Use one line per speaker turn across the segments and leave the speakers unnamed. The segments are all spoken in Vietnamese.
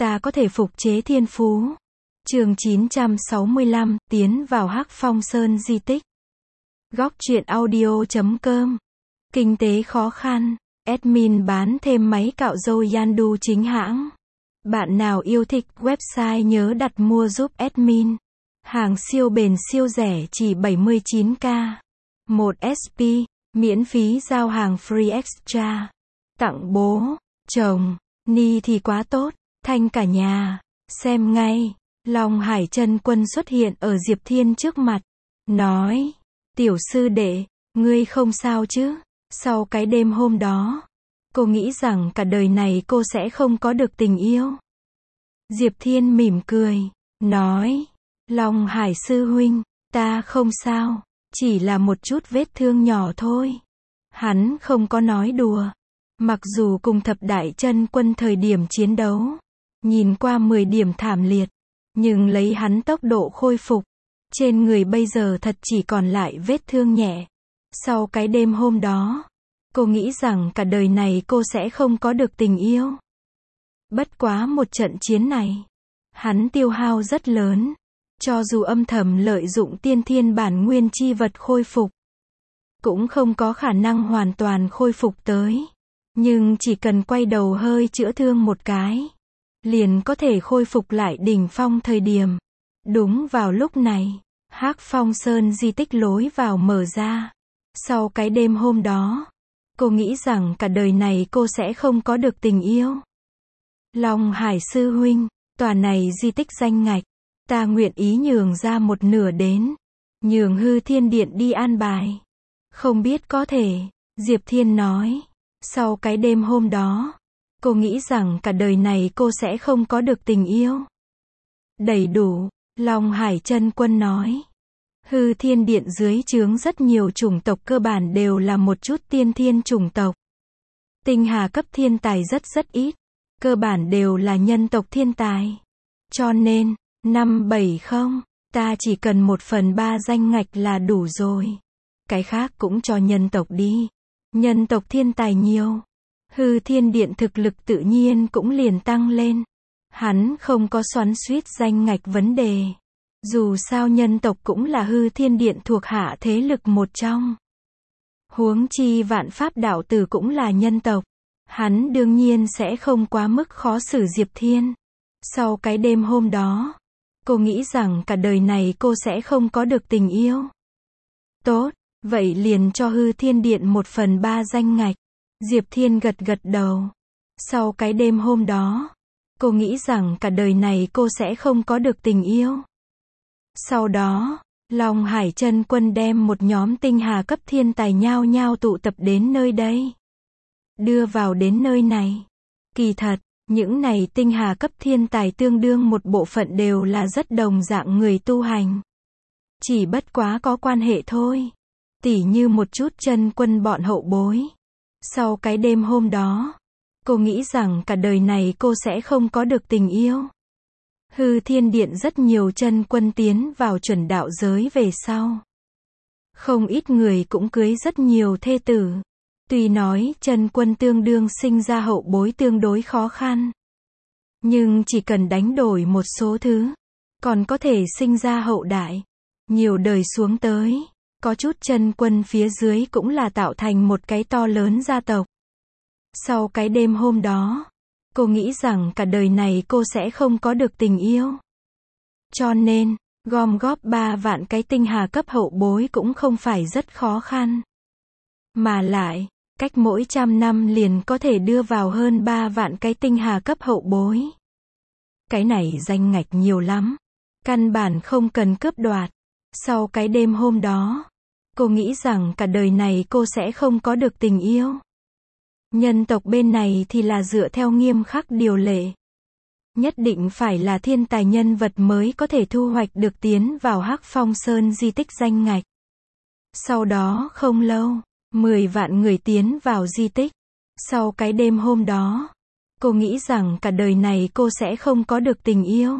ta có thể phục chế thiên phú. Chương 965, tiến vào Hắc Phong Sơn di tích. Góc truyện audio.com. Kinh tế khó khăn. Admin bán thêm máy cạo râu Yandu chính hãng. Bạn nào yêu thích website nhớ đặt mua giúp admin. Hàng siêu bền siêu rẻ chỉ 79k. 1 SP, miễn phí giao hàng free extra. Tặng bố, chồng, ni thì quá tốt, thanh cả nhà. Xem ngay. Long Hải Chân Quân xuất hiện ở Diệp Thiên trước mặt. Nói, tiểu sư đệ, ngươi không sao chứ? Sau cái đêm hôm đó, cô nghĩ rằng cả đời này cô sẽ không có được tình yêu. Diệp Thiên mỉm cười, nói, Long Hải sư huynh, ta không sao, chỉ là một chút vết thương nhỏ thôi. Hắn không có nói đùa. Mặc dù cùng thập đại chân quân thời điểm chiến đấu, nhìn qua 10 điểm thảm liệt, nhưng lấy hắn tốc độ khôi phục, trên người bây giờ thật chỉ còn lại vết thương nhẹ. Sau cái đêm hôm đó, cô nghĩ rằng cả đời này cô sẽ không có được tình yêu. Bất quá một trận chiến này, hắn tiêu hao rất lớn, cho dù âm thầm lợi dụng tiên thiên bản nguyên chi vật khôi phục, cũng không có khả năng hoàn toàn khôi phục tới. Nhưng chỉ cần quay đầu hơi chữa thương một cái, liền có thể khôi phục lại đỉnh phong thời điểm. Đúng vào lúc này, Hắc Phong Sơn di tích lối vào mở ra. Sau cái đêm hôm đó, cô nghĩ rằng cả đời này cô sẽ không có được tình yêu. Long Hải sư huynh, tòa này di tích danh ngạch, ta nguyện ý nhường ra một nửa đến, nhường Hư Thiên Điện đi an bài. Không biết có thể, Diệp Thiên nói. Sau cái đêm hôm đó, cô nghĩ rằng cả đời này cô sẽ không có được tình yêu. Đầy đủ, Long Hải Chân Quân nói. Hư Thiên Điện dưới trướng rất nhiều chủng tộc cơ bản đều là một chút tiên thiên chủng tộc. Tinh hà cấp thiên tài rất ít, cơ bản đều là nhân tộc thiên tài. Cho nên, 570, ta chỉ cần 1/3 danh ngạch là đủ rồi. Cái khác cũng cho nhân tộc đi. Nhân tộc thiên tài nhiều, Hư Thiên Điện thực lực tự nhiên cũng liền tăng lên. Hắn không có xoắn xuýt danh ngạch vấn đề. Dù sao nhân tộc cũng là Hư Thiên Điện thuộc hạ thế lực một trong. Huống chi Vạn Pháp đạo tử cũng là nhân tộc. Hắn đương nhiên sẽ không quá mức khó xử Diệp Thiên. Sau cái đêm hôm đó, cô nghĩ rằng cả đời này cô sẽ không có được tình yêu. Tốt. Vậy liền cho Hư Thiên Điện 1/3 danh ngạch. Diệp Thiên gật gật đầu. Sau cái đêm hôm đó, cô nghĩ rằng cả đời này cô sẽ không có được tình yêu. Sau đó, Long Hải Chân Quân đem một nhóm tinh hà cấp thiên tài nhao nhao tụ tập đến nơi đây. Đưa vào đến nơi này. Kỳ thật, những này tinh hà cấp thiên tài tương đương một bộ phận đều là rất đồng dạng người tu hành. Chỉ bất quá có quan hệ thôi. Tỉ như một chút chân quân bọn hậu bối. Sau cái đêm hôm đó, cô nghĩ rằng cả đời này cô sẽ không có được tình yêu. Hư Thiên Điện rất nhiều chân quân tiến vào chuẩn đạo giới về sau. Không ít người cũng cưới rất nhiều thê tử. Tuy nói chân quân tương đương sinh ra hậu bối tương đối khó khăn. Nhưng chỉ cần đánh đổi một số thứ, còn có thể sinh ra hậu đại. Nhiều đời xuống tới. Có chút chân quân phía dưới cũng là tạo thành một cái to lớn gia tộc. Sau cái đêm hôm đó, cô nghĩ rằng cả đời này cô sẽ không có được tình yêu. Cho nên, gom góp 3 vạn cái tinh hà cấp hậu bối cũng không phải rất khó khăn. Mà lại, cách mỗi 100 năm liền có thể đưa vào hơn 3 vạn cái tinh hà cấp hậu bối. Cái này danh ngạch nhiều lắm. Căn bản không cần cướp đoạt. Sau cái đêm hôm đó, cô nghĩ rằng cả đời này cô sẽ không có được tình yêu. Nhân tộc bên này thì là dựa theo nghiêm khắc điều lệ. Nhất định phải là thiên tài nhân vật mới có thể thu hoạch được tiến vào Hắc Phong Sơn di tích danh ngạch. Sau đó không lâu, 10 vạn người tiến vào di tích. Sau cái đêm hôm đó, cô nghĩ rằng cả đời này cô sẽ không có được tình yêu.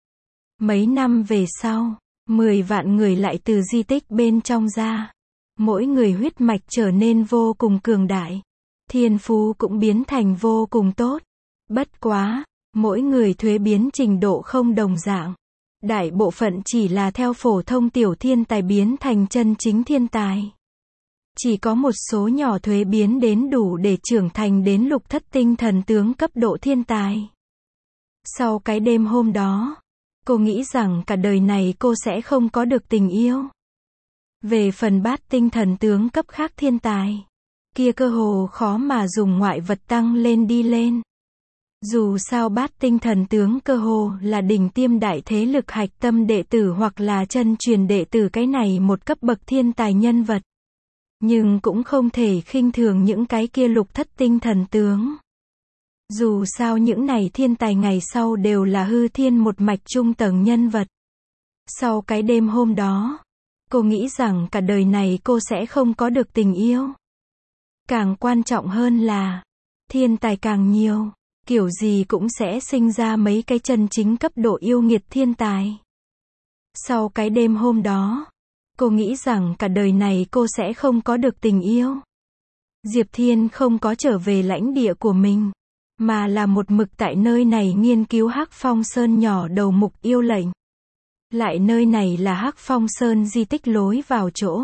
Mấy năm về sau, 10 vạn người lại từ di tích bên trong ra. Mỗi người huyết mạch trở nên vô cùng cường đại. Thiên phú cũng biến thành vô cùng tốt. Bất quá, Mỗi người thuế biến trình độ không đồng dạng. Đại bộ phận chỉ là theo phổ thông tiểu thiên tài biến thành chân chính thiên tài. Chỉ có một số nhỏ thuế biến đến đủ để trưởng thành đến lục thất tinh thần tướng cấp độ thiên tài. Sau cái đêm hôm đó, cô nghĩ rằng cả đời này cô sẽ không có được tình yêu. Về phần bát tinh thần tướng cấp khác thiên tài, kia cơ hồ khó mà dùng ngoại vật tăng lên đi lên. Dù sao bát tinh thần tướng cơ hồ là đỉnh tiêm đại thế lực hạch tâm đệ tử hoặc là chân truyền đệ tử cái này một cấp bậc thiên tài nhân vật. Nhưng cũng không thể khinh thường những cái kia lục thất tinh thần tướng. Dù sao những này thiên tài ngày sau đều là hư thiên một mạch trung tầng nhân vật. Sau cái đêm hôm đó, cô nghĩ rằng cả đời này cô sẽ không có được tình yêu. Càng quan trọng hơn là, thiên tài càng nhiều, kiểu gì cũng sẽ sinh ra mấy cái chân chính cấp độ yêu nghiệt thiên tài. Sau cái đêm hôm đó, cô nghĩ rằng cả đời này cô sẽ không có được tình yêu. Diệp Thiên không có trở về lãnh địa của mình, mà là một mực tại nơi này nghiên cứu Hắc Phong Sơn nhỏ đầu mục yêu lệnh. Lại nơi này là Hắc Phong Sơn di tích lối vào chỗ.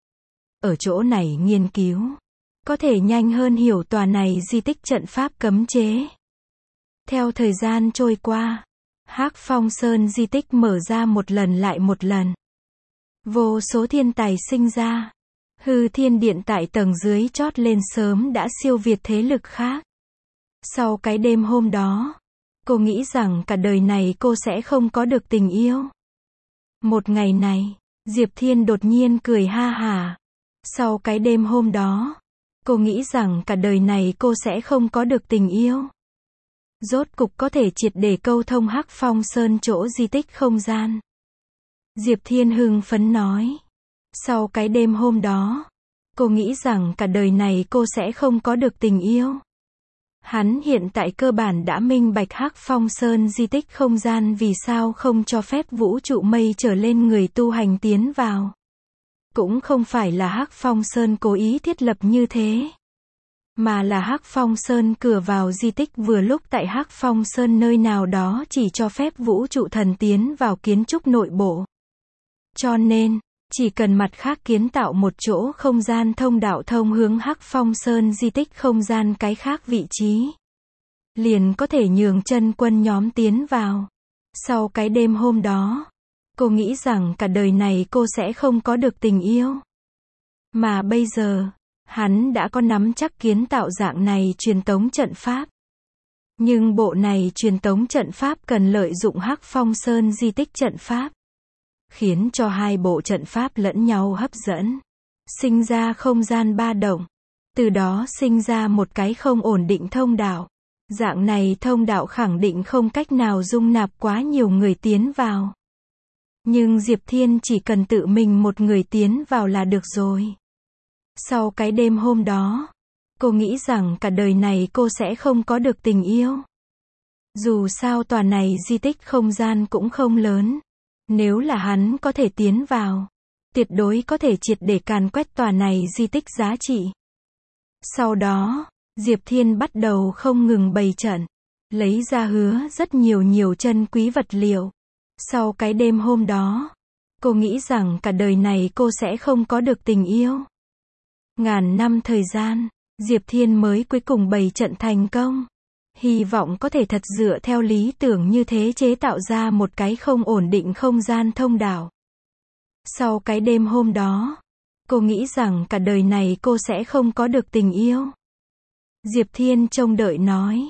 Ở chỗ này nghiên cứu, có thể nhanh hơn hiểu tòa này di tích trận pháp cấm chế. Theo thời gian trôi qua, Hắc Phong Sơn di tích mở ra một lần lại một lần. Vô số thiên tài sinh ra. Hư Thiên Điện tại tầng dưới chót lên sớm đã siêu việt thế lực khác. Sau cái đêm hôm đó, cô nghĩ rằng cả đời này cô sẽ không có được tình yêu. Một ngày này, Diệp Thiên đột nhiên cười ha hả. Sau cái đêm hôm đó, cô nghĩ rằng cả đời này cô sẽ không có được tình yêu. Rốt cục có thể triệt để câu thông Hắc Phong Sơn chỗ di tích không gian. Diệp Thiên hưng phấn nói. Sau cái đêm hôm đó, cô nghĩ rằng cả đời này cô sẽ không có được tình yêu. Hắn hiện tại cơ bản đã minh bạch Hắc Phong Sơn di tích không gian vì sao không cho phép vũ trụ mây trở lên người tu hành tiến vào. Cũng không phải là Hắc Phong Sơn cố ý thiết lập như thế, mà là Hắc Phong Sơn cửa vào di tích vừa lúc tại Hắc Phong Sơn nơi nào đó chỉ cho phép vũ trụ thần tiến vào kiến trúc nội bộ. Cho nên, chỉ cần mặt khác kiến tạo một chỗ không gian thông đạo thông hướng Hắc Phong Sơn di tích không gian cái khác vị trí, liền có thể nhường chân quân nhóm tiến vào. Sau cái đêm hôm đó, cô nghĩ rằng cả đời này cô sẽ không có được tình yêu. Mà bây giờ, hắn đã có nắm chắc kiến tạo dạng này truyền tống trận pháp. Nhưng bộ này truyền tống trận pháp cần lợi dụng Hắc Phong Sơn di tích trận pháp, khiến cho hai bộ trận pháp lẫn nhau hấp dẫn, sinh ra không gian ba động, từ đó sinh ra một cái không ổn định thông đạo. Dạng này thông đạo khẳng định không cách nào dung nạp quá nhiều người tiến vào. Nhưng Diệp Thiên chỉ cần tự mình một người tiến vào là được rồi. Sau cái đêm hôm đó, cô nghĩ rằng cả đời này cô sẽ không có được tình yêu. Dù sao tòa này di tích không gian cũng không lớn. Nếu là hắn có thể tiến vào, tuyệt đối có thể triệt để càn quét tòa này di tích giá trị. Sau đó, Diệp Thiên bắt đầu không ngừng bày trận, lấy ra hứa rất nhiều chân quý vật liệu. Sau cái đêm hôm đó, cô nghĩ rằng cả đời này cô sẽ không có được tình yêu. Ngàn năm thời gian, Diệp Thiên mới cuối cùng bày trận thành công. Hy vọng có thể thật dựa theo lý tưởng như thế chế tạo ra một cái không ổn định không gian thông đạo. Sau cái đêm hôm đó, cô nghĩ rằng cả đời này cô sẽ không có được tình yêu. Diệp Thiên trông đợi nói.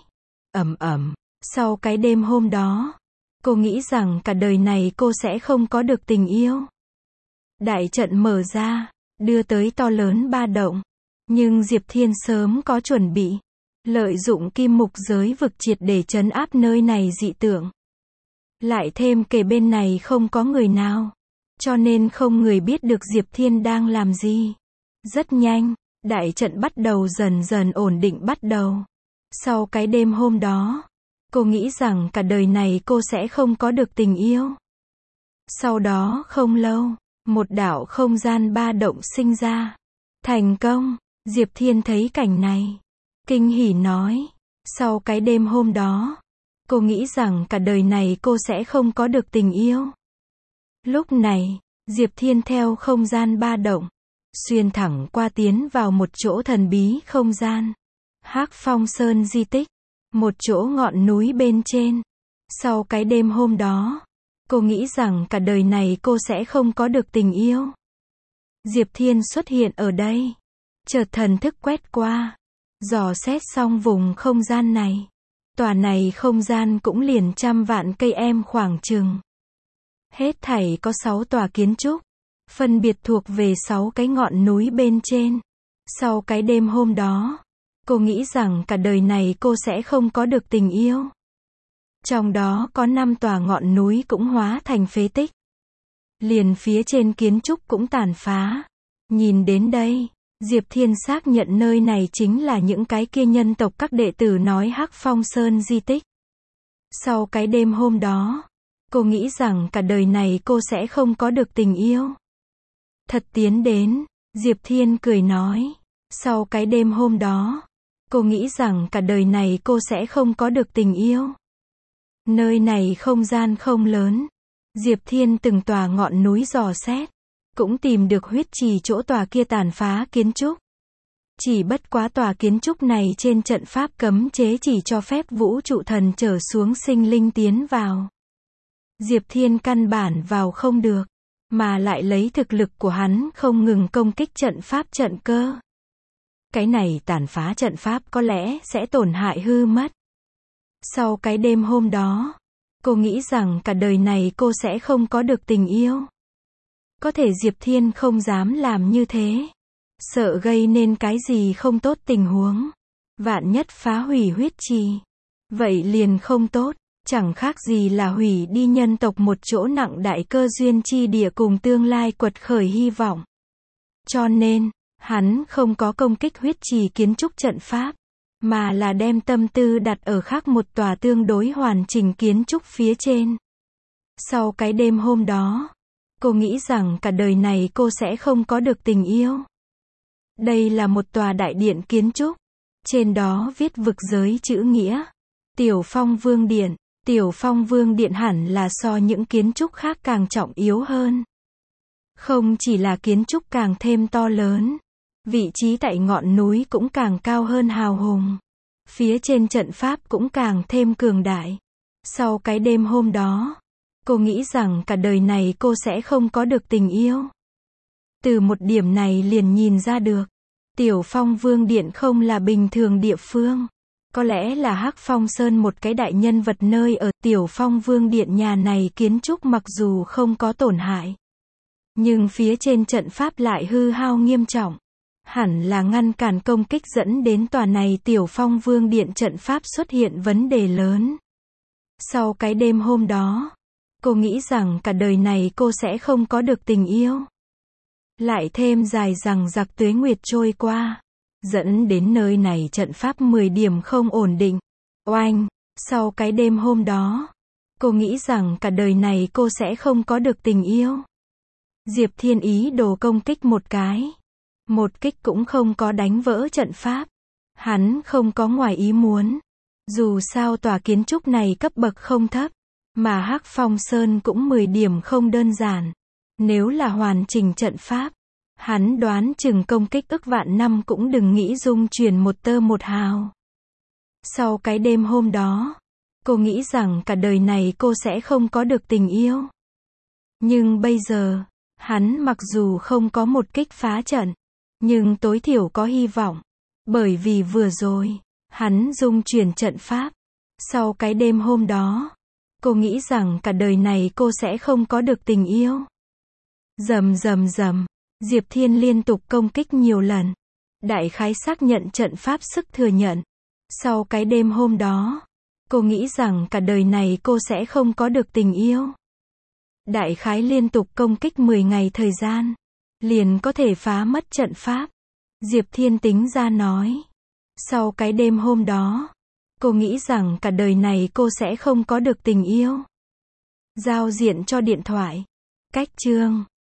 Sau cái đêm hôm đó, cô nghĩ rằng cả đời này cô sẽ không có được tình yêu. Đại trận mở ra, đưa tới to lớn ba động. Nhưng Diệp Thiên sớm có chuẩn bị. Lợi dụng kim mục giới vực triệt để trấn áp nơi này dị tượng. Lại thêm kề bên này không có người nào, cho nên không người biết được Diệp Thiên đang làm gì. Rất nhanh, đại trận bắt đầu dần dần ổn định bắt đầu. Sau cái đêm hôm đó, cô nghĩ rằng cả đời này cô sẽ không có được tình yêu. Sau đó không lâu, một đạo không gian ba động sinh ra. Thành công, Diệp Thiên thấy cảnh này, kinh hỉ nói. Sau cái đêm hôm đó, Cô nghĩ rằng cả đời này cô sẽ không có được tình yêu. Lúc này, Diệp Thiên theo không gian ba động, xuyên thẳng qua tiến vào một chỗ thần bí không gian. Hắc Phong Sơn di tích, một chỗ ngọn núi bên trên. Sau cái đêm hôm đó, cô nghĩ rằng cả đời này cô sẽ không có được tình yêu. Diệp Thiên xuất hiện ở đây, chợt thần thức quét qua, dò xét xong vùng không gian này. Tòa này không gian cũng liền trăm vạn cây em khoảng chừng. Hết thảy có 6 tòa kiến trúc, phân biệt thuộc về 6 cái ngọn núi bên trên. Sau cái đêm hôm đó, cô nghĩ rằng cả đời này cô sẽ không có được tình yêu. Trong đó có 5 tòa ngọn núi cũng hóa thành phế tích. Liền phía trên kiến trúc cũng tàn phá. Nhìn đến đây, Diệp Thiên xác nhận nơi này chính là những cái kia nhân tộc các đệ tử nói Hắc Phong Sơn di tích. Sau cái đêm hôm đó, cô nghĩ rằng cả đời này cô sẽ không có được tình yêu. Thật tiến đến, Diệp Thiên cười nói. Sau cái đêm hôm đó, cô nghĩ rằng cả đời này cô sẽ không có được tình yêu. Nơi này không gian không lớn. Diệp Thiên từng tòa ngọn núi dò xét, cũng tìm được huyết trì chỗ tòa kia tàn phá kiến trúc. Chỉ bất quá tòa kiến trúc này trên trận pháp cấm chế chỉ cho phép vũ trụ thần trở xuống sinh linh tiến vào. Diệp Thiên căn bản vào không được, mà lại lấy thực lực của hắn không ngừng công kích trận pháp trận cơ. Cái này tàn phá trận pháp có lẽ sẽ tổn hại hư mất. Sau cái đêm hôm đó, cô nghĩ rằng cả đời này cô sẽ không có được tình yêu. Có thể Diệp Thiên không dám làm như thế. Sợ gây nên cái gì không tốt tình huống. Vạn nhất phá hủy huyết trì. Vậy liền không tốt, chẳng khác gì là hủy đi nhân tộc một chỗ nặng đại cơ duyên chi địa cùng tương lai quật khởi hy vọng. Cho nên, hắn không có công kích huyết trì kiến trúc trận pháp, mà là đem tâm tư đặt ở khác một tòa tương đối hoàn chỉnh kiến trúc phía trên. Sau cái đêm hôm đó, cô nghĩ rằng cả đời này cô sẽ không có được tình yêu. Đây là một tòa đại điện kiến trúc. Trên đó viết vực giới chữ nghĩa. Tiểu Phong Vương Điện. Tiểu Phong Vương Điện hẳn là so những kiến trúc khác càng trọng yếu hơn. Không chỉ là kiến trúc càng thêm to lớn, vị trí tại ngọn núi cũng càng cao hơn hào hùng. Phía trên trận pháp cũng càng thêm cường đại. Sau cái đêm hôm đó, cô nghĩ rằng cả đời này cô sẽ không có được tình yêu. Từ một điểm này liền nhìn ra được, Tiểu Phong Vương Điện không là bình thường địa phương. Có lẽ là Hắc Phong Sơn một cái đại nhân vật nơi ở. Tiểu Phong Vương Điện nhà này kiến trúc mặc dù không có tổn hại, nhưng phía trên trận pháp lại hư hao nghiêm trọng. Hẳn là ngăn cản công kích dẫn đến tòa này Tiểu Phong Vương Điện trận pháp xuất hiện vấn đề lớn. Sau cái đêm hôm đó, cô nghĩ rằng cả đời này cô sẽ không có được tình yêu. Lại thêm dài dằng dặc tuế nguyệt trôi qua, dẫn đến nơi này trận pháp 10 điểm không ổn định. Oanh! Sau cái đêm hôm đó, cô nghĩ rằng cả đời này cô sẽ không có được tình yêu. Diệp Thiên ý đồ công kích một cái. Một kích cũng không có đánh vỡ trận pháp. Hắn không có ngoài ý muốn. Dù sao tòa kiến trúc này cấp bậc không thấp, mà Hắc Phong Sơn cũng 10 điểm không đơn giản. Nếu là hoàn chỉnh trận pháp, hắn đoán chừng công kích ức vạn năm cũng đừng nghĩ dung chuyển một tơ một hào. Sau cái đêm hôm đó, cô nghĩ rằng cả đời này cô sẽ không có được tình yêu. Nhưng bây giờ, hắn mặc dù không có một kích phá trận, nhưng tối thiểu có hy vọng. Bởi vì vừa rồi, hắn dung chuyển trận pháp. Sau cái đêm hôm đó, cô nghĩ rằng cả đời này cô sẽ không có được tình yêu. Rầm rầm rầm, Diệp Thiên liên tục công kích nhiều lần. Đại khái xác nhận trận pháp sức thừa nhận. Sau cái đêm hôm đó, cô nghĩ rằng cả đời này cô sẽ không có được tình yêu. Đại khái liên tục công kích 10 ngày thời gian, liền có thể phá mất trận pháp. Diệp Thiên tính ra nói. Sau cái đêm hôm đó, cô nghĩ rằng cả đời này cô sẽ không có được tình yêu. Giao diện cho điện thoại. Cách chương